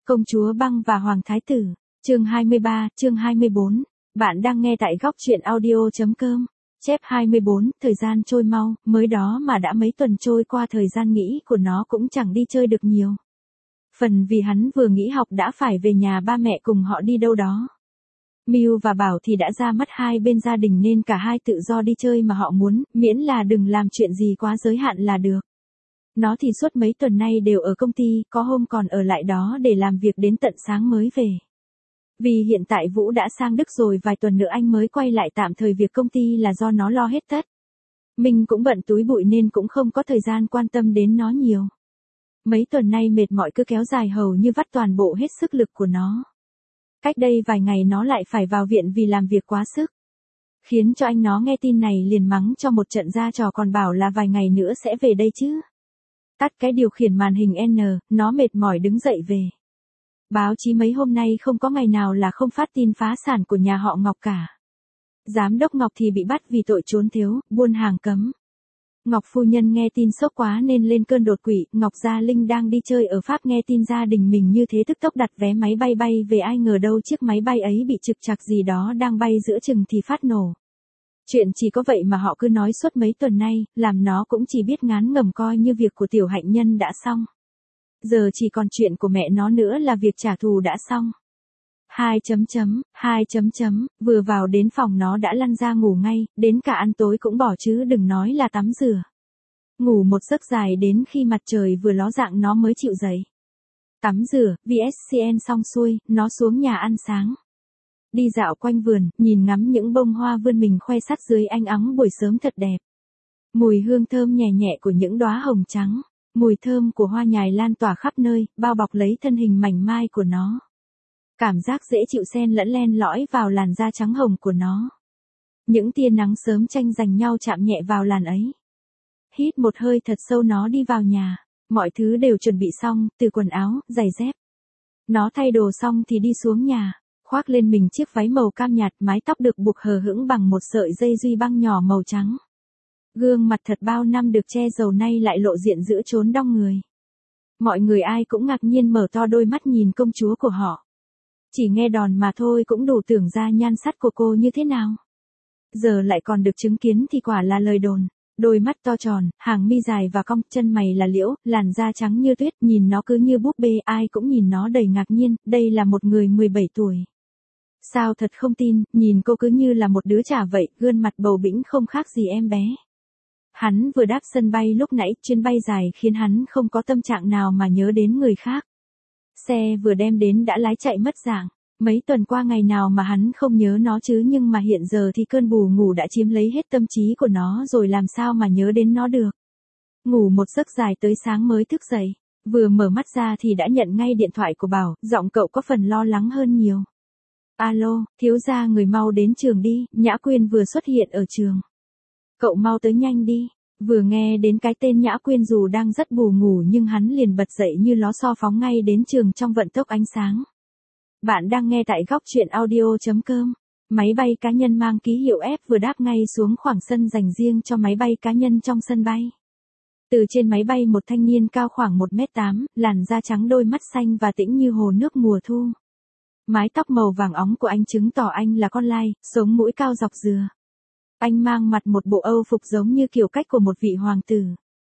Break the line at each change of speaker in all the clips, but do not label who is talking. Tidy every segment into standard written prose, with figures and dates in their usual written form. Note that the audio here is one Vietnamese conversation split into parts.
Công chúa băng và Hoàng Thái tử, chương 23, chương 24. Bạn đang nghe tại góc truyện audio.com. Chép 24, thời gian trôi mau, mới đó mà đã mấy tuần trôi qua, thời gian nghĩ của nó cũng chẳng đi chơi được nhiều. Phần vì hắn vừa nghỉ học đã phải về nhà ba mẹ cùng họ đi đâu đó. Miu và Bảo thì đã ra mắt hai bên gia đình nên cả hai tự do đi chơi mà họ muốn, miễn là đừng làm chuyện gì quá giới hạn là được. Nó thì suốt mấy tuần nay đều ở công ty, có hôm còn ở lại đó để làm việc đến tận sáng mới về. Vì hiện tại Vũ đã sang Đức rồi, vài tuần nữa anh mới quay lại, tạm thời việc công ty là do nó lo hết tất. Mình cũng bận túi bụi nên cũng không có thời gian quan tâm đến nó nhiều. Mấy tuần nay mệt mỏi cứ kéo dài hầu như vắt toàn bộ hết sức lực của nó. Cách đây vài ngày nó lại phải vào viện vì làm việc quá sức. Khiến cho anh nó nghe tin này liền mắng cho một trận ra trò, còn bảo là vài ngày nữa sẽ về đây chứ. Tắt cái điều khiển màn hình N, nó mệt mỏi đứng dậy về. Báo chí mấy hôm nay không có ngày nào là không phát tin phá sản của nhà họ Ngọc cả. Giám đốc Ngọc thì bị bắt vì tội trốn thiếu, buôn hàng cấm. Ngọc phu nhân nghe tin sốc quá nên lên cơn đột quỵ. Ngọc Gia Linh đang đi chơi ở Pháp, nghe tin gia đình mình như thế tức tốc đặt vé máy bay bay về, ai ngờ đâu chiếc máy bay ấy bị trục trặc gì đó, đang bay giữa chừng thì phát nổ. Chuyện chỉ có vậy mà họ cứ nói suốt mấy tuần nay, làm nó cũng chỉ biết ngán ngẩm coi như việc của Tiểu Hạnh Nhân đã xong. Giờ chỉ còn chuyện của mẹ nó nữa là việc trả thù đã xong. Vừa vào đến phòng nó đã lăn ra ngủ ngay, đến cả ăn tối cũng bỏ chứ đừng nói là tắm rửa. Ngủ một giấc dài đến khi mặt trời vừa ló dạng nó mới chịu dậy. Tắm rửa, VSCN xong xuôi, nó xuống nhà ăn sáng. Đi dạo quanh vườn, nhìn ngắm những bông hoa vươn mình khoe sắt dưới ánh nắng buổi sớm thật đẹp. Mùi hương thơm nhẹ nhẹ của những đóa hồng trắng, mùi thơm của hoa nhài lan tỏa khắp nơi, bao bọc lấy thân hình mảnh mai của nó. Cảm giác dễ chịu xen lẫn len lỏi vào làn da trắng hồng của nó. Những tia nắng sớm tranh giành nhau chạm nhẹ vào làn ấy. Hít một hơi thật sâu, nó đi vào nhà. Mọi thứ đều chuẩn bị xong, từ quần áo, giày dép. Nó thay đồ xong thì đi xuống nhà, khoác lên mình chiếc váy màu cam nhạt, mái tóc được buộc hờ hững bằng một sợi dây duy băng nhỏ màu trắng. Gương mặt thật bao năm được che giấu nay lại lộ diện giữa chốn đông người. Mọi người ai cũng ngạc nhiên mở to đôi mắt nhìn công chúa của họ. Chỉ nghe đòn mà thôi cũng đủ tưởng ra nhan sắc của cô như thế nào. Giờ lại còn được chứng kiến thì quả là lời đồn. Đôi mắt to tròn, hàng mi dài và cong, chân mày là liễu, làn da trắng như tuyết, nhìn nó cứ như búp bê, ai cũng nhìn nó đầy ngạc nhiên, đây là một người 17 tuổi. Sao thật không tin, nhìn cô cứ như là một đứa trẻ vậy, gương mặt bầu bĩnh không khác gì em bé. Hắn vừa đáp sân bay lúc nãy, chuyến bay dài khiến hắn không có tâm trạng nào mà nhớ đến người khác. Xe vừa đem đến đã lái chạy mất dạng. Mấy tuần qua ngày nào mà hắn không nhớ nó chứ, nhưng mà hiện giờ thì cơn bù ngủ đã chiếm lấy hết tâm trí của nó rồi, làm sao mà nhớ đến nó được. Ngủ một giấc dài tới sáng mới thức dậy, vừa mở mắt ra thì đã nhận ngay điện thoại của Bảo, giọng cậu có phần lo lắng hơn nhiều. Alo, thiếu gia người mau đến trường đi, Nhã Quyên vừa xuất hiện ở trường. Cậu mau tới nhanh đi. Vừa nghe đến cái tên Nhã Quyên, dù đang rất bù ngủ nhưng hắn liền bật dậy như ló xo, phóng ngay đến trường trong vận tốc ánh sáng. Bạn đang nghe tại góc truyện audio.com. Máy bay cá nhân mang ký hiệu F vừa đáp ngay xuống khoảng sân dành riêng cho máy bay cá nhân trong sân bay. Từ trên máy bay một thanh niên cao khoảng 1m8, làn da trắng, đôi mắt xanh và tĩnh như hồ nước mùa thu. Mái tóc màu vàng óng của anh chứng tỏ anh là con lai, sống mũi cao dọc dừa. Anh mang mặt một bộ âu phục giống như kiểu cách của một vị hoàng tử.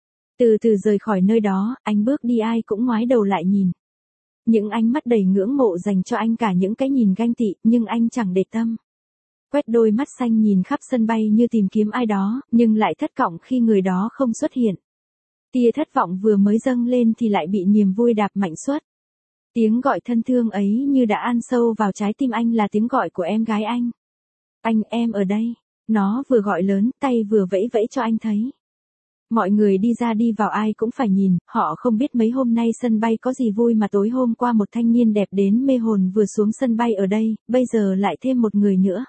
Từ từ rời khỏi nơi đó, anh bước đi ai cũng ngoái đầu lại nhìn. Những ánh mắt đầy ngưỡng mộ dành cho anh, cả những cái nhìn ganh tị, nhưng anh chẳng để tâm. Quét đôi mắt xanh nhìn khắp sân bay như tìm kiếm ai đó, nhưng lại thất vọng khi người đó không xuất hiện. Tia thất vọng vừa mới dâng lên thì lại bị niềm vui đạp mạnh suốt. Tiếng gọi thân thương ấy như đã ăn sâu vào trái tim anh, là tiếng gọi của em gái anh. Anh, em ở đây. Nó vừa gọi lớn, tay vừa vẫy vẫy cho anh thấy. Mọi người đi ra đi vào ai cũng phải nhìn, họ không biết mấy hôm nay sân bay có gì vui mà tối hôm qua một thanh niên đẹp đến mê hồn vừa xuống sân bay ở đây, bây giờ lại thêm một người nữa.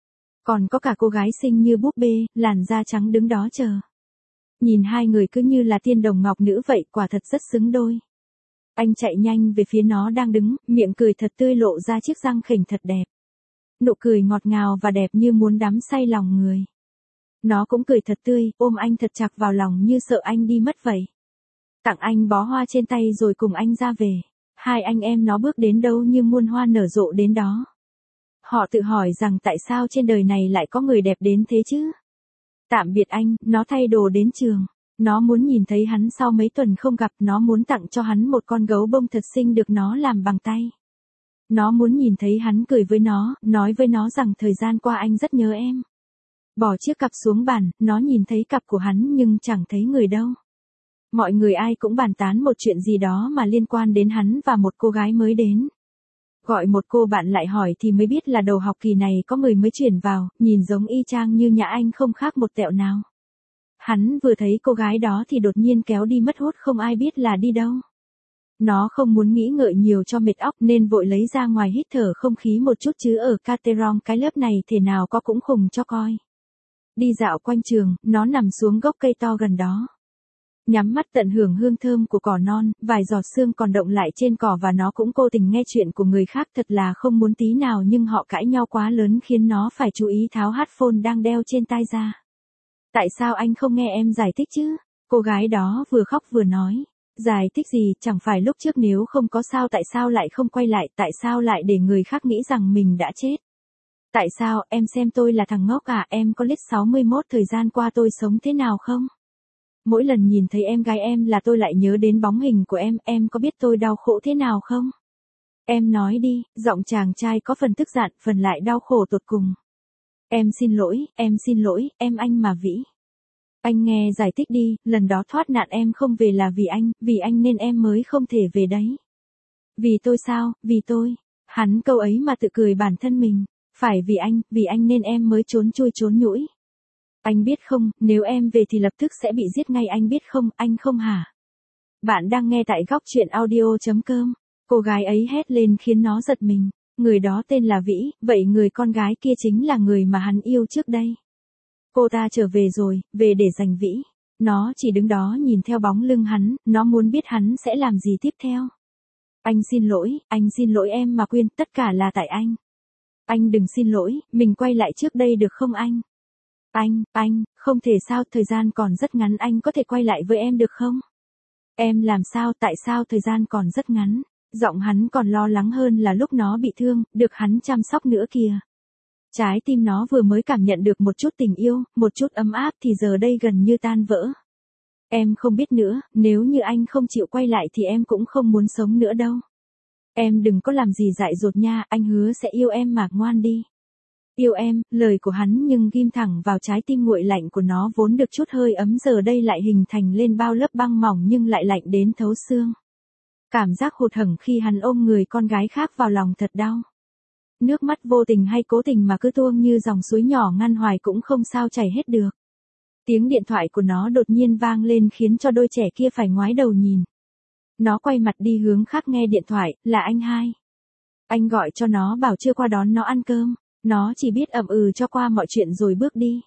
Còn có cả cô gái xinh như búp bê, làn da trắng đứng đó chờ. Nhìn hai người cứ như là tiên đồng ngọc nữ vậy, quả thật rất xứng đôi. Anh chạy nhanh về phía nó đang đứng, miệng cười thật tươi, lộ ra chiếc răng khểnh thật đẹp. Nụ cười ngọt ngào và đẹp như muốn đắm say lòng người. Nó cũng cười thật tươi, ôm anh thật chặt vào lòng như sợ anh đi mất vậy. Tặng anh bó hoa trên tay rồi cùng anh ra về. Hai anh em nó bước đến đâu như muôn hoa nở rộ đến đó. Họ tự hỏi rằng tại sao trên đời này lại có người đẹp đến thế chứ? Tạm biệt anh, nó thay đồ đến trường. Nó muốn nhìn thấy hắn sau mấy tuần không gặp, nó muốn tặng cho hắn một con gấu bông thật xinh được nó làm bằng tay. Nó muốn nhìn thấy hắn cười với nó, nói với nó rằng thời gian qua anh rất nhớ em. Bỏ chiếc cặp xuống bàn, nó nhìn thấy cặp của hắn nhưng chẳng thấy người đâu. Mọi người ai cũng bàn tán một chuyện gì đó mà liên quan đến hắn và một cô gái mới đến. Gọi một cô bạn lại hỏi thì mới biết là đầu học kỳ này có người mới chuyển vào, nhìn giống y chang như nhà anh không khác một tẹo nào. Hắn vừa thấy cô gái đó thì đột nhiên kéo đi mất hút không ai biết là đi đâu. Nó không muốn nghĩ ngợi nhiều cho mệt óc nên vội lấy ra ngoài hít thở không khí một chút chứ ở Caterong cái lớp này thể nào có cũng khùng cho coi. Đi dạo quanh trường, nó nằm xuống gốc cây to gần đó. Nhắm mắt tận hưởng hương thơm của cỏ non, vài giọt sương còn động lại trên cỏ và nó cũng cố tình nghe chuyện của người khác thật là không muốn tí nào nhưng họ cãi nhau quá lớn khiến nó phải chú ý tháo headphone đang đeo trên tai ra. Tại sao anh không nghe em giải thích chứ? Cô gái đó vừa khóc vừa nói. Giải thích gì, chẳng phải lúc trước nếu không có sao tại sao lại không quay lại, tại sao lại để người khác nghĩ rằng mình đã chết? Tại sao, em xem tôi là thằng ngốc à, em có biết 61 thời gian qua tôi sống thế nào không? Mỗi lần nhìn thấy em gái em là tôi lại nhớ đến bóng hình của em có biết tôi đau khổ thế nào không? Em nói đi, giọng chàng trai có phần tức giận, phần lại đau khổ tột cùng. Em xin lỗi, em anh mà Vĩ. Anh nghe giải thích đi, lần đó thoát nạn em không về là vì anh nên em mới không thể về đấy. Vì tôi sao, vì tôi. Hắn câu ấy mà tự cười bản thân mình. Phải vì anh nên em mới trốn chui trốn nhũi. Anh biết không, nếu em về thì lập tức sẽ bị giết ngay anh biết không, anh không hả? Bạn đang nghe tại góc truyện audio.com. Cô gái ấy hét lên khiến nó giật mình. Người đó tên là Vĩ, vậy người con gái kia chính là người mà hắn yêu trước đây. Cô ta trở về rồi, về để giành Vĩ. Nó chỉ đứng đó nhìn theo bóng lưng hắn, nó muốn biết hắn sẽ làm gì tiếp theo. Anh xin lỗi em mà Quyên, tất cả là tại anh. Anh đừng xin lỗi, mình quay lại trước đây được không anh? Anh, không thể sao, thời gian còn rất ngắn, anh có thể quay lại với em được không? Em làm sao, tại sao thời gian còn rất ngắn? Giọng hắn còn lo lắng hơn là lúc nó bị thương, được hắn chăm sóc nữa kìa. Trái tim nó vừa mới cảm nhận được một chút tình yêu, một chút ấm áp thì giờ đây gần như tan vỡ. Em không biết nữa, nếu như anh không chịu quay lại thì em cũng không muốn sống nữa đâu. Em đừng có làm gì dại dột nha, anh hứa sẽ yêu em mà, ngoan đi. Yêu em, lời của hắn nhưng ghim thẳng vào trái tim nguội lạnh của nó vốn được chút hơi ấm giờ đây lại hình thành lên bao lớp băng mỏng nhưng lại lạnh đến thấu xương. Cảm giác hụt hẫng khi hắn ôm người con gái khác vào lòng thật đau. Nước mắt vô tình hay cố tình mà cứ tuôn như dòng suối nhỏ ngăn hoài cũng không sao chảy hết được. Tiếng điện thoại của nó đột nhiên vang lên khiến cho đôi trẻ kia phải ngoái đầu nhìn. Nó quay mặt đi hướng khác nghe điện thoại, là anh hai. Anh gọi cho nó bảo chưa qua đón nó ăn cơm. Nó chỉ biết ậm ừ cho qua mọi chuyện rồi bước đi.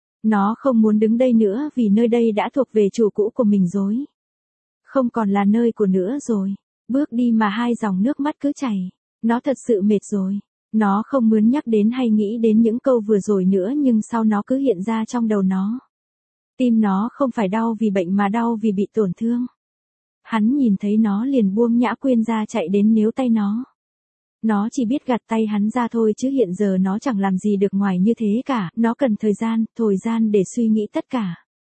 Nó không muốn đứng đây nữa vì nơi đây đã thuộc về chủ cũ của mình rồi. Không còn là nơi của nữa rồi. Bước đi mà hai dòng nước mắt cứ chảy. Nó thật sự mệt rồi. Nó không muốn nhắc đến hay nghĩ đến những câu vừa rồi nữa nhưng sau nó cứ hiện ra trong đầu nó. Tim nó không phải đau vì bệnh mà đau vì bị tổn thương. Hắn nhìn thấy nó liền buông nhã Quyên ra chạy đến níu tay nó. Nó chỉ biết gạt tay hắn ra thôi chứ hiện giờ nó chẳng làm gì được ngoài như thế cả, nó cần thời gian để suy nghĩ tất cả.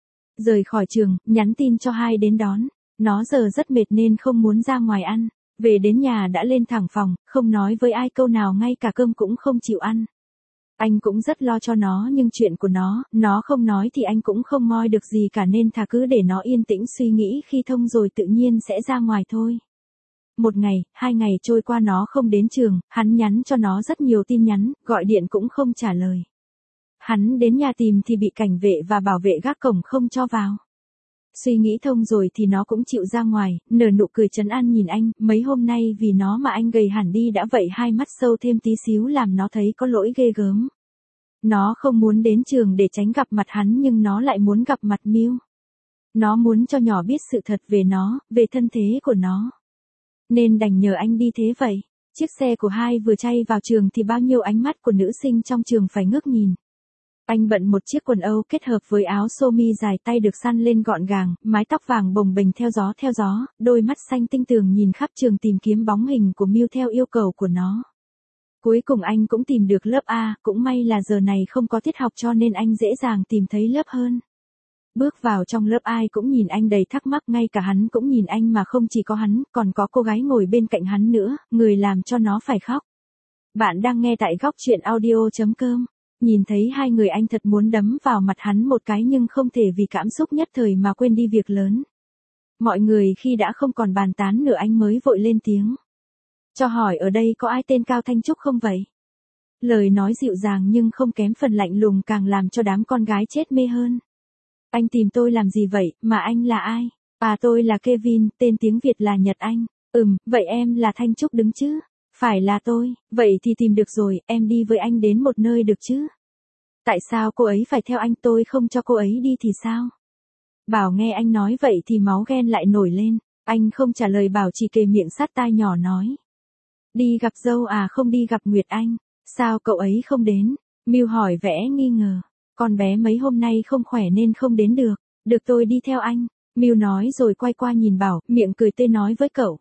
Rời khỏi trường, nhắn tin cho hai đến đón, nó giờ rất mệt nên không muốn ra ngoài ăn, về đến nhà đã lên thẳng phòng, không nói với ai câu nào ngay cả cơm cũng không chịu ăn. Anh cũng rất lo cho nó nhưng chuyện của nó không nói thì anh cũng không moi được gì cả nên thà cứ để nó yên tĩnh suy nghĩ khi thông rồi tự nhiên sẽ ra ngoài thôi. Một ngày, 2 ngày trôi qua nó không đến trường, hắn nhắn cho nó rất nhiều tin nhắn, gọi điện cũng không trả lời. Hắn đến nhà tìm thì bị cảnh vệ và bảo vệ gác cổng không cho vào. Suy nghĩ thông rồi thì nó cũng chịu ra ngoài, nở nụ cười trấn an nhìn anh, mấy hôm nay vì nó mà anh gầy hẳn đi đã vậy hai mắt sâu thêm tí xíu làm nó thấy có lỗi ghê gớm. Nó không muốn đến trường để tránh gặp mặt hắn nhưng nó lại muốn gặp mặt Miu. Nó muốn cho nhỏ biết sự thật về nó, về thân thế của nó. Nên đành nhờ anh đi thế vậy. Chiếc xe của hai vừa chay vào trường thì bao nhiêu ánh mắt của nữ sinh trong trường phải ngước nhìn. Anh bận một chiếc quần âu kết hợp với áo sơ mi dài tay được săn lên gọn gàng, mái tóc vàng bồng bềnh theo gió, đôi mắt xanh tinh tường nhìn khắp trường tìm kiếm bóng hình của Miu theo yêu cầu của nó. Cuối cùng anh cũng tìm được lớp A, cũng may là giờ này không có tiết học cho nên anh dễ dàng tìm thấy lớp hơn. Bước vào trong lớp ai cũng nhìn anh đầy thắc mắc, ngay cả hắn cũng nhìn anh mà không chỉ có hắn, còn có cô gái ngồi bên cạnh hắn nữa, người làm cho nó phải khóc. Bạn đang nghe tại góc truyện audio.com. Nhìn thấy hai người anh thật muốn đấm vào mặt hắn một cái nhưng không thể vì cảm xúc nhất thời mà quên đi việc lớn. Mọi người khi đã không còn bàn tán nữa anh mới vội lên tiếng. Cho hỏi ở đây có ai tên Cao Thanh Trúc không vậy? Lời nói dịu dàng nhưng không kém phần lạnh lùng càng làm cho đám con gái chết mê hơn. Anh tìm tôi làm gì vậy, mà anh là ai? À tôi là Kevin, tên tiếng Việt là Nhật Anh. Vậy em là Thanh Trúc đứng chứ? Phải là tôi, vậy thì tìm được rồi, em đi với anh đến một nơi được chứ? Tại sao cô ấy phải theo anh, tôi không cho cô ấy đi thì sao? Bảo nghe anh nói vậy thì máu ghen lại nổi lên, anh không trả lời Bảo chỉ kề miệng sát tai nhỏ nói. Đi gặp dâu à, không đi gặp Nguyệt Anh, sao cậu ấy không đến? Miu hỏi vẻ nghi ngờ, con bé mấy hôm nay không khỏe nên không đến được, được tôi đi theo anh, Miu nói rồi quay qua nhìn Bảo, miệng cười tươi nói với cậu.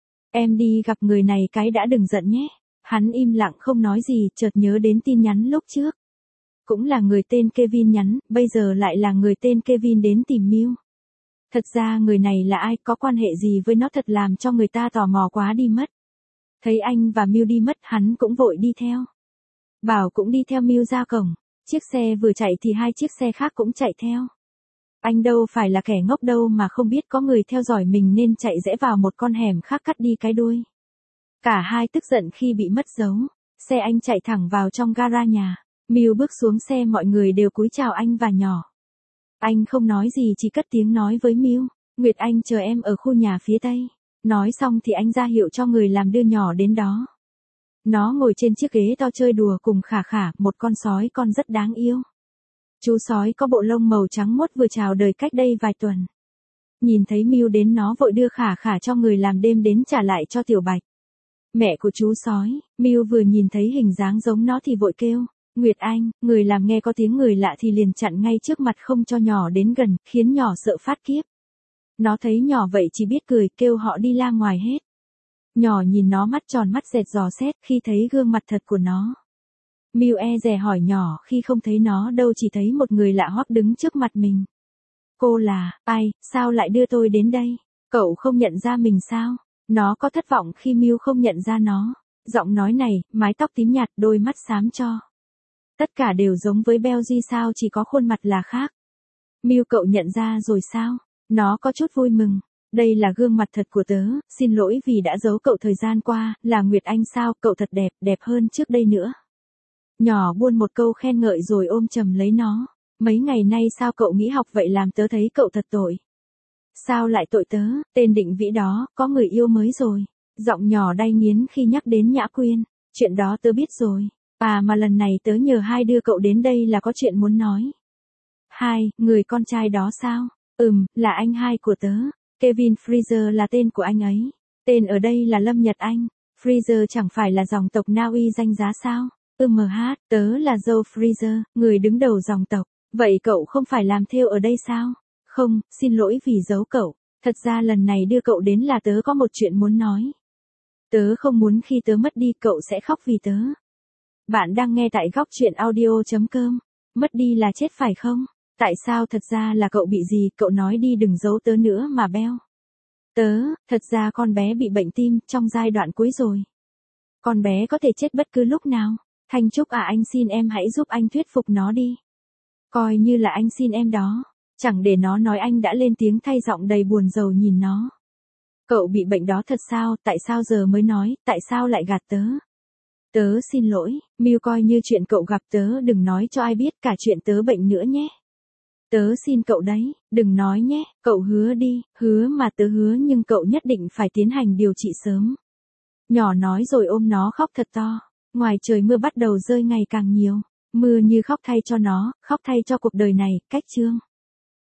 Em đi gặp người này cái đã, đừng giận nhé. Hắn im lặng không nói gì, chợt nhớ đến tin nhắn lúc trước. Cũng là người tên Kevin nhắn, bây giờ lại là người tên Kevin đến tìm Miu. Thật ra người này là ai, có quan hệ gì với nó, thật làm cho người ta tò mò quá đi mất. Thấy anh và Miu đi mất, hắn cũng vội đi theo. Bảo cũng đi theo Miu ra cổng, chiếc xe vừa chạy thì hai chiếc xe khác cũng chạy theo. Anh đâu phải là kẻ ngốc đâu mà không biết có người theo dõi mình nên chạy rẽ vào một con hẻm khác cắt đi cái đuôi. Cả hai tức giận khi bị mất dấu, xe anh chạy thẳng vào trong gara nhà. Miu bước xuống xe, mọi người đều cúi chào anh và nhỏ. Anh không nói gì, chỉ cất tiếng nói với Miu, Nguyệt Anh chờ em ở khu nhà phía tây. Nói xong thì anh ra hiệu cho người làm đưa nhỏ đến đó. Nó ngồi trên chiếc ghế to chơi đùa cùng Khả Khả, một con sói con rất đáng yêu. Chú sói có bộ lông màu trắng muốt vừa chào đời cách đây vài tuần. Nhìn thấy Miu đến nó vội đưa Khả Khả cho người làm đêm đến trả lại cho Tiểu Bạch. Mẹ của chú sói, Miu vừa nhìn thấy hình dáng giống nó thì vội kêu, Nguyệt Anh, người làm nghe có tiếng người lạ thì liền chặn ngay trước mặt không cho nhỏ đến gần, khiến nhỏ sợ phát kiếp. Nó thấy nhỏ vậy chỉ biết cười, kêu họ đi ra ngoài hết. Nhỏ nhìn nó mắt tròn mắt dẹt dò xét khi thấy gương mặt thật của nó. Miu e dè hỏi nhỏ khi không thấy nó đâu, chỉ thấy một người lạ hoắc đứng trước mặt mình. Cô là, ai, sao lại đưa tôi đến đây? Cậu không nhận ra mình sao? Nó có thất vọng khi Miu không nhận ra nó. Giọng nói này, mái tóc tím nhạt, đôi mắt xám cho. Tất cả đều giống với Belgi sao, chỉ có khuôn mặt là khác. Miu cậu nhận ra rồi sao? Nó có chút vui mừng. Đây là gương mặt thật của tớ, xin lỗi vì đã giấu cậu thời gian qua, là Nguyệt Anh sao, cậu thật đẹp, đẹp hơn trước đây nữa. Nhỏ buôn một câu khen ngợi rồi ôm chầm lấy nó. Mấy ngày nay sao cậu nghỉ học vậy, làm tớ thấy cậu thật tội. Sao lại tội tớ, tên Định Vĩ đó, có người yêu mới rồi. Giọng nhỏ đay nghiến khi nhắc đến Nhã Quyên. Chuyện đó tớ biết rồi. À mà lần này tớ nhờ hai đưa cậu đến đây là có chuyện muốn nói. Hai, người con trai đó sao? Là anh hai của tớ. Kevin Fraser là tên của anh ấy. Tên ở đây là Lâm Nhật Anh. Fraser chẳng phải là dòng tộc Na Uy danh giá sao? Tớ là Joe Fraser, người đứng đầu dòng tộc. Vậy cậu không phải làm thêu ở đây sao? Không, xin lỗi vì giấu cậu. Thật ra lần này đưa cậu đến là tớ có một chuyện muốn nói. Tớ không muốn khi tớ mất đi cậu sẽ khóc vì tớ. Bạn đang nghe tại góc truyện audio.com. Mất đi là chết phải không? Tại sao, thật ra là cậu bị gì, cậu nói đi, đừng giấu tớ nữa mà Beo. Thật ra con bé bị bệnh tim, trong giai đoạn cuối rồi. Con bé có thể chết bất cứ lúc nào. Thanh Trúc à, anh xin em hãy giúp anh thuyết phục nó đi. Coi như là anh xin em đó. Chẳng để nó nói, anh đã lên tiếng thay giọng đầy buồn rầu nhìn nó. Cậu bị bệnh đó thật sao, tại sao giờ mới nói, tại sao lại gạt tớ? Tớ xin lỗi, Miu coi như chuyện cậu gặp tớ, đừng nói cho ai biết cả chuyện tớ bệnh nữa nhé. Tớ xin cậu đấy, đừng nói nhé, cậu hứa đi, hứa mà tớ hứa nhưng cậu nhất định phải tiến hành điều trị sớm. Nhỏ nói rồi ôm nó khóc thật to, ngoài trời mưa bắt đầu rơi ngày càng nhiều, mưa như khóc thay cho nó, khóc thay cho cuộc đời này, cách chương.